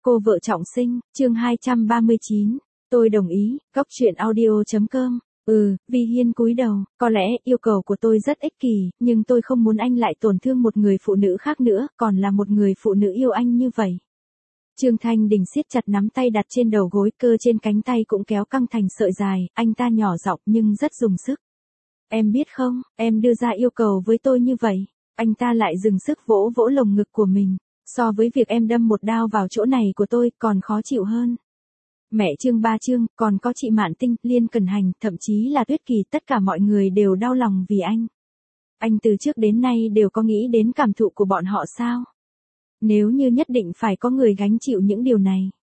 Cô vợ trọng sinh, chương 239. Tôi đồng ý, góc truyện audio.com. Vi Hiên cúi đầu, có lẽ yêu cầu của tôi rất ích kỷ, nhưng tôi không muốn anh lại tổn thương một người phụ nữ khác nữa, còn là một người phụ nữ yêu anh như vậy. Trương Thanh Đình siết chặt nắm tay đặt trên đầu gối, cơ trên cánh tay cũng kéo căng thành sợi dài, anh ta nhỏ giọng nhưng rất dùng sức. Em biết không, em đưa ra yêu cầu với tôi như vậy. Anh ta lại dừng sức vỗ vỗ lồng ngực của mình. So với việc em đâm một đao vào chỗ này của tôi còn khó chịu hơn. Mẹ Trương Ba Trương, còn có chị Mạn Tinh, Liên Cần Hành, thậm chí là Tuyết Kỳ, tất cả mọi người đều đau lòng vì anh. Anh từ trước đến nay đều có nghĩ đến cảm thụ của bọn họ sao? Nếu như nhất định phải có người gánh chịu những điều này.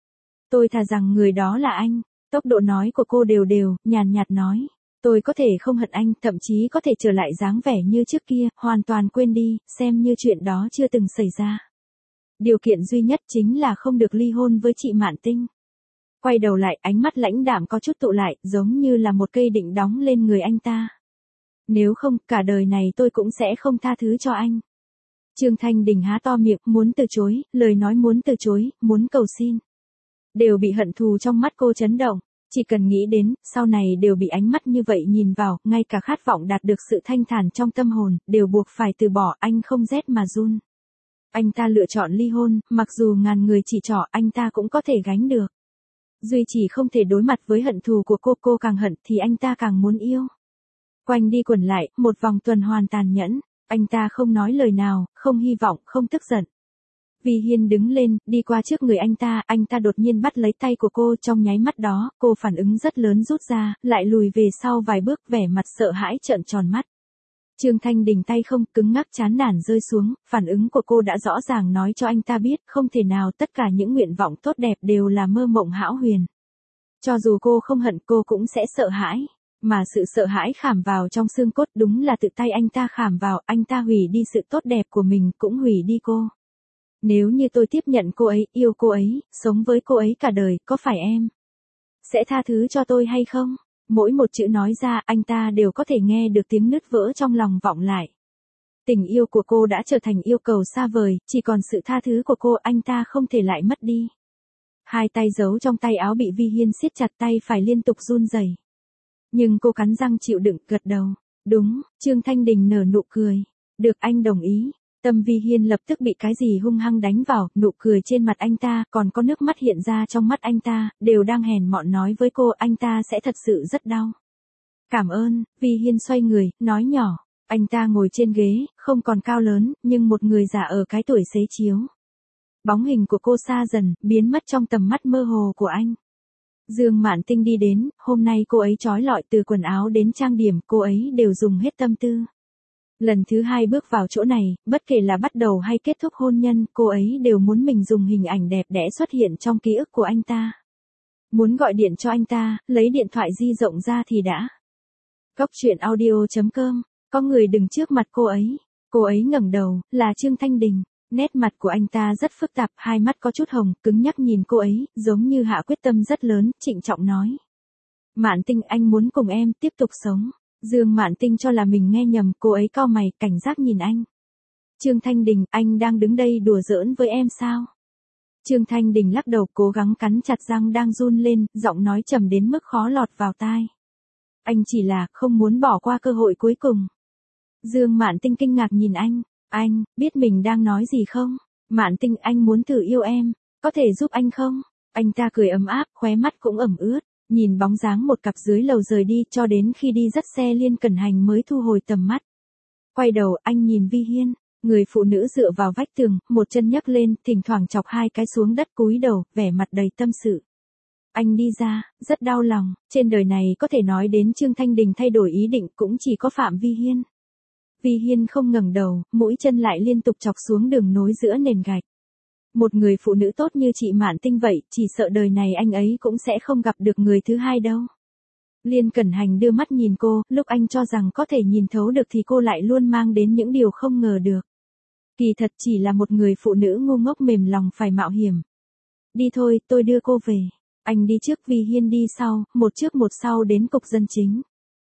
Tôi thà rằng người đó là anh. Tốc độ nói của cô đều đều, nhàn nhạt nói. Tôi có thể không hận anh, thậm chí có thể trở lại dáng vẻ như trước kia, hoàn toàn quên đi, xem như chuyện đó chưa từng xảy ra. Điều kiện duy nhất chính là không được ly hôn với chị Mạn Tinh. Quay đầu lại, ánh mắt lãnh đạm có chút tụ lại, giống như là một cây định đóng lên người anh ta. Nếu không, cả đời này tôi cũng sẽ không tha thứ cho anh. Trương Thanh Đình há to miệng, muốn từ chối, lời nói muốn từ chối, muốn cầu xin. Đều bị hận thù trong mắt cô chấn động. Chỉ cần nghĩ đến, sau này đều bị ánh mắt như vậy nhìn vào, ngay cả khát vọng đạt được sự thanh thản trong tâm hồn, đều buộc phải từ bỏ, anh không rét mà run. Anh ta lựa chọn ly hôn, mặc dù ngàn người chỉ trỏ, anh ta cũng có thể gánh được. Duy chỉ không thể đối mặt với hận thù của cô càng hận thì anh ta càng muốn yêu. Quanh đi quẩn lại, một vòng tuần hoàn tàn nhẫn, anh ta không nói lời nào, không hy vọng, không tức giận. Vi Hiên đứng lên, đi qua trước người anh ta đột nhiên bắt lấy tay của cô, trong nháy mắt đó, cô phản ứng rất lớn rút ra, lại lùi về sau vài bước, vẻ mặt sợ hãi trợn tròn mắt. Trương Thanh Đình tay không, cứng ngắc chán nản rơi xuống, phản ứng của cô đã rõ ràng nói cho anh ta biết, không thể nào, tất cả những nguyện vọng tốt đẹp đều là mơ mộng hão huyền. Cho dù cô không hận, cô cũng sẽ sợ hãi, mà sự sợ hãi khảm vào trong xương cốt, đúng là tự tay anh ta khảm vào, anh ta hủy đi sự tốt đẹp của mình, cũng hủy đi cô. Nếu như tôi tiếp nhận cô ấy, yêu cô ấy, sống với cô ấy cả đời, có phải em sẽ tha thứ cho tôi hay không? Mỗi một chữ nói ra, anh ta đều có thể nghe được tiếng nứt vỡ trong lòng vọng lại. Tình yêu của cô đã trở thành yêu cầu xa vời, chỉ còn sự tha thứ của cô anh ta không thể lại mất đi. Hai tay giấu trong tay áo bị Vi Hiên siết chặt, tay phải liên tục run rẩy. Nhưng cô cắn răng chịu đựng, gật đầu. Đúng, Trương Thanh Đình nở nụ cười. Được, anh đồng ý. Tâm Vi Hiên lập tức bị cái gì hung hăng đánh vào, nụ cười trên mặt anh ta, còn có nước mắt hiện ra trong mắt anh ta, đều đang hèn mọn nói với cô, anh ta sẽ thật sự rất đau. Cảm ơn, Vi Hiên xoay người, nói nhỏ. Anh ta ngồi trên ghế, không còn cao lớn, nhưng một người già ở cái tuổi xế chiếu. Bóng hình của cô xa dần, biến mất trong tầm mắt mơ hồ của anh. Dương Mạn Tinh đi đến, hôm nay cô ấy trói lọi từ quần áo đến trang điểm, cô ấy đều dùng hết tâm tư. Lần thứ hai bước vào chỗ này, bất kể là bắt đầu hay kết thúc hôn nhân, cô ấy đều muốn mình dùng hình ảnh đẹp đẽ xuất hiện trong ký ức của anh ta. Muốn gọi điện cho anh ta, lấy điện thoại di động ra thì đã. Góc truyện audio.com, có người đứng trước mặt cô ấy ngẩng đầu, là Trương Thanh Đình. Nét mặt của anh ta rất phức tạp, hai mắt có chút hồng, cứng nhắc nhìn cô ấy, giống như hạ quyết tâm rất lớn, trịnh trọng nói. Mạn Tinh, anh muốn cùng em tiếp tục sống. Dương Mạn Tinh cho là mình nghe nhầm, cô ấy cau mày, cảnh giác nhìn anh. Trương Thanh Đình, anh đang đứng đây đùa giỡn với em sao? Trương Thanh Đình lắc đầu, cố gắng cắn chặt răng đang run lên, giọng nói trầm đến mức khó lọt vào tai. Anh chỉ là không muốn bỏ qua cơ hội cuối cùng. Dương Mạn Tinh kinh ngạc nhìn anh biết mình đang nói gì không? Mạn Tinh, anh muốn thử yêu em, có thể giúp anh không? Anh ta cười ấm áp, khóe mắt cũng ẩm ướt. Nhìn bóng dáng một cặp dưới lầu rời đi, cho đến khi đi dắt xe Liên Cần Hành mới thu hồi tầm mắt. Quay đầu, anh nhìn Vi Hiên, người phụ nữ dựa vào vách tường, một chân nhấc lên, thỉnh thoảng chọc hai cái xuống đất, cúi đầu, vẻ mặt đầy tâm sự. Anh đi ra, rất đau lòng, trên đời này có thể nói đến Trương Thanh Đình thay đổi ý định cũng chỉ có Phạm Vi Hiên. Vi Hiên không ngẩng đầu, mũi chân lại liên tục chọc xuống đường nối giữa nền gạch. Một người phụ nữ tốt như chị Mạn Tinh vậy, chỉ sợ đời này anh ấy cũng sẽ không gặp được người thứ hai đâu. Liên Cẩn Hành đưa mắt nhìn cô, lúc anh cho rằng có thể nhìn thấu được thì cô lại luôn mang đến những điều không ngờ được. Kỳ thật chỉ là một người phụ nữ ngu ngốc mềm lòng phải mạo hiểm. Đi thôi, tôi đưa cô về. Anh đi trước, Vi Hiên đi sau, một trước một sau đến cục dân chính.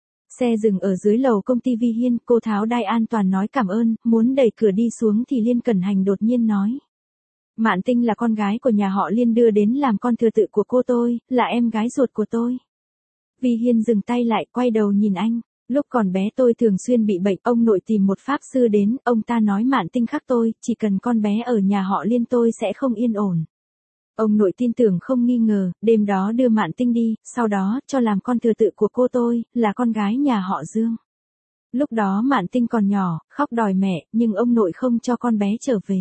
Xe dừng ở dưới lầu công ty Vi Hiên, cô tháo đai an toàn nói cảm ơn, muốn đẩy cửa đi xuống thì Liên Cẩn Hành đột nhiên nói. Mạn Tinh là con gái của nhà họ Liên đưa đến làm con thừa tự của cô tôi, là em gái ruột của tôi. Vi Hiên dừng tay lại, quay đầu nhìn anh. Lúc còn bé tôi thường xuyên bị bệnh, ông nội tìm một pháp sư đến, ông ta nói Mạn Tinh khác tôi, chỉ cần con bé ở nhà họ Liên tôi sẽ không yên ổn. Ông nội tin tưởng không nghi ngờ, đêm đó đưa Mạn Tinh đi, sau đó cho làm con thừa tự của cô tôi, là con gái nhà họ Dương. Lúc đó Mạn Tinh còn nhỏ, khóc đòi mẹ, nhưng ông nội không cho con bé trở về.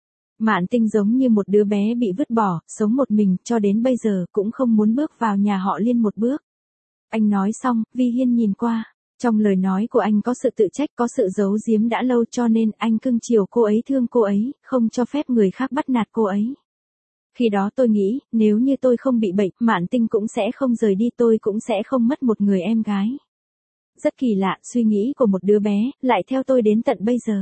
Mạn Tinh giống như một đứa bé bị vứt bỏ, sống một mình, cho đến bây giờ cũng không muốn bước vào nhà họ Liên một bước. Anh nói xong, Vi Hiên nhìn qua. Trong lời nói của anh có sự tự trách, có sự giấu giếm đã lâu, cho nên anh cưng chiều cô ấy, thương cô ấy, không cho phép người khác bắt nạt cô ấy. Khi đó tôi nghĩ, nếu như tôi không bị bệnh, Mạn Tinh cũng sẽ không rời đi, tôi cũng sẽ không mất một người em gái. Rất kỳ lạ, suy nghĩ của một đứa bé, lại theo tôi đến tận bây giờ.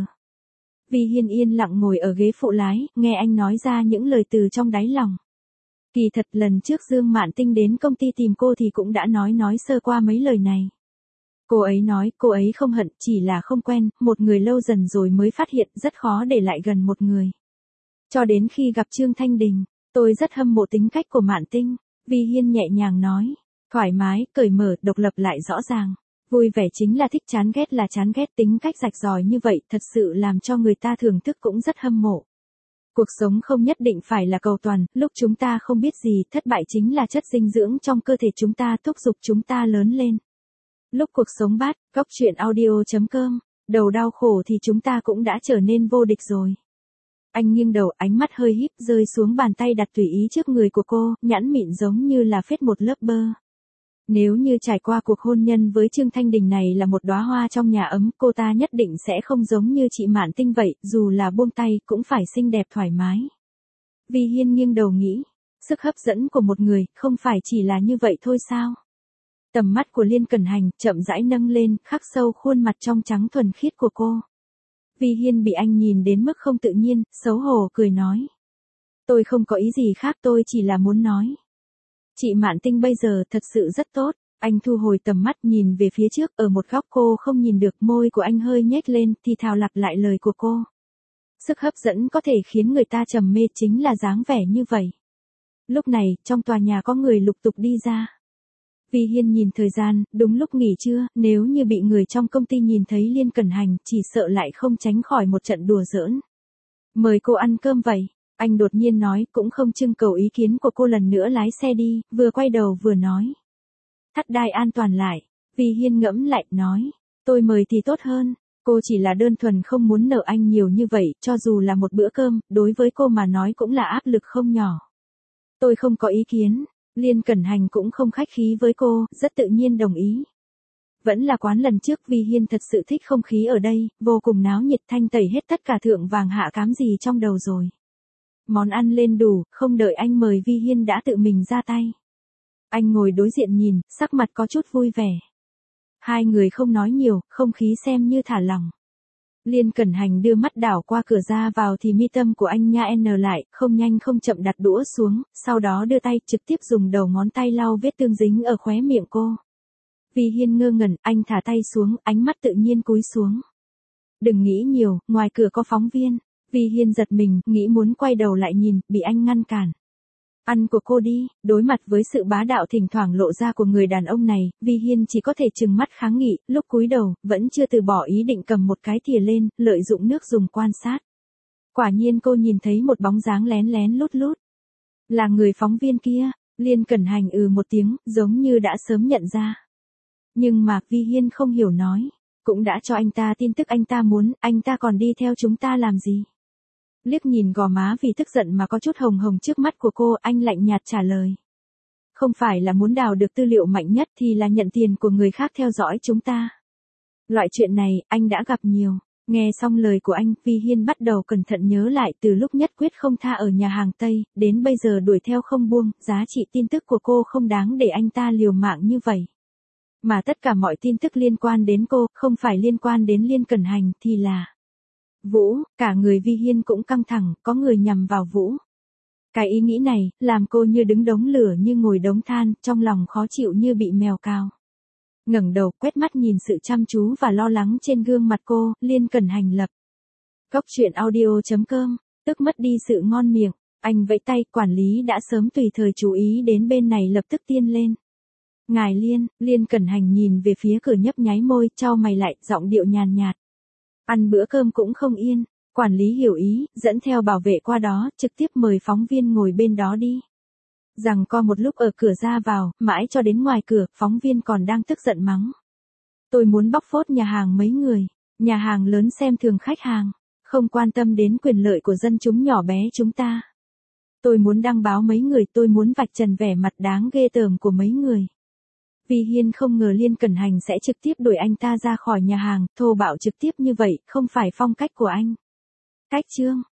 Vi Hiên yên lặng ngồi ở ghế phụ lái, nghe anh nói ra những lời từ trong đáy lòng. Kỳ thật lần trước Dương Mạn Tinh đến công ty tìm cô thì cũng đã nói sơ qua mấy lời này. Cô ấy nói, cô ấy không hận, chỉ là không quen, một người lâu dần rồi mới phát hiện rất khó để lại gần một người. Cho đến khi gặp Trương Thanh Đình, tôi rất hâm mộ tính cách của Mạn Tinh. Vi Hiên nhẹ nhàng nói, thoải mái, cởi mở, độc lập lại rõ ràng. Vui vẻ chính là thích, chán ghét là chán ghét, tính cách rạch ròi như vậy thật sự làm cho người ta thưởng thức cũng rất hâm mộ. Cuộc sống không nhất định phải là cầu toàn, lúc chúng ta không biết gì, thất bại chính là chất dinh dưỡng trong cơ thể chúng ta, thúc giục chúng ta lớn lên. Lúc cuộc sống bát, góc truyện audio.com, đầu đau khổ thì chúng ta cũng đã trở nên vô địch rồi. Anh nghiêng đầu, ánh mắt hơi híp, rơi xuống bàn tay đặt tùy ý trước người của cô, nhẵn mịn giống như là phết một lớp bơ. Nếu như trải qua cuộc hôn nhân với Trương Thanh Đình này là một đóa hoa trong nhà ấm, cô ta nhất định sẽ không giống như chị Mạn Tinh vậy, dù là buông tay cũng phải xinh đẹp thoải mái. Vi Hiên nghiêng đầu nghĩ, sức hấp dẫn của một người, không phải chỉ là như vậy thôi sao? Tầm mắt của Liên Cẩn Hành chậm rãi nâng lên, khắc sâu khuôn mặt trong trắng thuần khiết của cô. Vi Hiên bị anh nhìn đến mức không tự nhiên, xấu hổ cười nói. Tôi không có ý gì khác, tôi chỉ là muốn nói. Chị Mạn Tinh bây giờ thật sự rất tốt. Anh thu hồi tầm mắt nhìn về phía trước, ở một góc cô không nhìn được, môi của anh hơi nhếch lên, thì thào lặp lại lời của cô. Sức hấp dẫn có thể khiến người ta trầm mê chính là dáng vẻ như vậy. Lúc này, trong tòa nhà có người lục tục đi ra. Vi Hiên nhìn thời gian, đúng lúc nghỉ trưa, nếu như bị người trong công ty nhìn thấy Liên Cẩn Hành, chỉ sợ lại không tránh khỏi một trận đùa giỡn. Mời cô ăn cơm vậy. Anh đột nhiên nói, cũng không trưng cầu ý kiến của cô, lần nữa lái xe đi, vừa quay đầu vừa nói. Thắt đai an toàn lại. Vi Hiên ngẫm lại, nói. Tôi mời thì tốt hơn. Cô chỉ là đơn thuần không muốn nợ anh nhiều như vậy, cho dù là một bữa cơm, đối với cô mà nói cũng là áp lực không nhỏ. Tôi không có ý kiến. Liên Cẩn Hành cũng không khách khí với cô, rất tự nhiên đồng ý. Vẫn là quán lần trước, Vi Hiên thật sự thích không khí ở đây, vô cùng náo nhiệt, thanh tẩy hết tất cả thượng vàng hạ cám gì trong đầu rồi. Món ăn lên đủ, không đợi anh mời Vi Hiên đã tự mình ra tay. Anh ngồi đối diện nhìn, sắc mặt có chút vui vẻ. Hai người không nói nhiều, không khí xem như thả lỏng. Liên Cẩn Hành đưa mắt đảo qua cửa ra vào thì mi tâm của anh nha lại, không nhanh không chậm đặt đũa xuống, sau đó đưa tay trực tiếp dùng đầu ngón tay lau vết tương dính ở khóe miệng cô. Vi Hiên ngơ ngẩn, anh thả tay xuống, ánh mắt tự nhiên cúi xuống. Đừng nghĩ nhiều, ngoài cửa có phóng viên. Vi Hiên giật mình, nghĩ muốn quay đầu lại nhìn, bị anh ngăn cản. Ăn của cô đi. Đối mặt với sự bá đạo thỉnh thoảng lộ ra của người đàn ông này, Vi Hiên chỉ có thể trừng mắt kháng nghị, lúc cúi đầu, vẫn chưa từ bỏ ý định cầm một cái thìa lên, lợi dụng nước dùng quan sát. Quả nhiên cô nhìn thấy một bóng dáng lén lén lút lút. Là người phóng viên kia. Liên Cẩn Hành một tiếng, giống như đã sớm nhận ra. Nhưng mà, Vi Hiên không hiểu nói. Cũng đã cho anh ta tin tức anh ta muốn, anh ta còn đi theo chúng ta làm gì? Liếc nhìn gò má vì tức giận mà có chút hồng hồng trước mắt của cô, anh lạnh nhạt trả lời. Không phải là muốn đào được tư liệu mạnh nhất thì là nhận tiền của người khác theo dõi chúng ta. Loại chuyện này, anh đã gặp nhiều. Nghe xong lời của anh, Vi Hiên bắt đầu cẩn thận nhớ lại từ lúc nhất quyết không tha ở nhà hàng Tây, đến bây giờ đuổi theo không buông, giá trị tin tức của cô không đáng để anh ta liều mạng như vậy. Mà tất cả mọi tin tức liên quan đến cô, không phải liên quan đến Liên Cẩn Hành thì là Vũ. Cả người Vi Hiên cũng căng thẳng, có người nhằm vào Vũ. Cái ý nghĩ này, làm cô như đứng đống lửa như ngồi đống than, trong lòng khó chịu như bị mèo cào. Ngẩng đầu, quét mắt nhìn sự chăm chú và lo lắng trên gương mặt cô, Liên Cẩn Hành lập. Góc truyện audio.com, tức mất đi sự ngon miệng. Anh vẫy tay, quản lý đã sớm tùy thời chú ý đến bên này lập tức tiên lên. Ngài Liên, Liên Cẩn Hành nhìn về phía cửa nhấp nháy môi, chau mày lại, giọng điệu nhàn nhạt. Ăn bữa cơm cũng không yên, quản lý hiểu ý, dẫn theo bảo vệ qua đó, trực tiếp mời phóng viên ngồi bên đó đi. Rằng co một lúc ở cửa ra vào, mãi cho đến ngoài cửa, phóng viên còn đang tức giận mắng. Tôi muốn bóc phốt nhà hàng mấy người, nhà hàng lớn xem thường khách hàng, không quan tâm đến quyền lợi của dân chúng nhỏ bé chúng ta. Tôi muốn đăng báo mấy người, tôi muốn vạch trần vẻ mặt đáng ghê tởm của mấy người. Vi Hiên không ngờ Liên Cẩn Hành sẽ trực tiếp đuổi anh ta ra khỏi nhà hàng, thô bạo trực tiếp như vậy, không phải phong cách của anh. Cách chương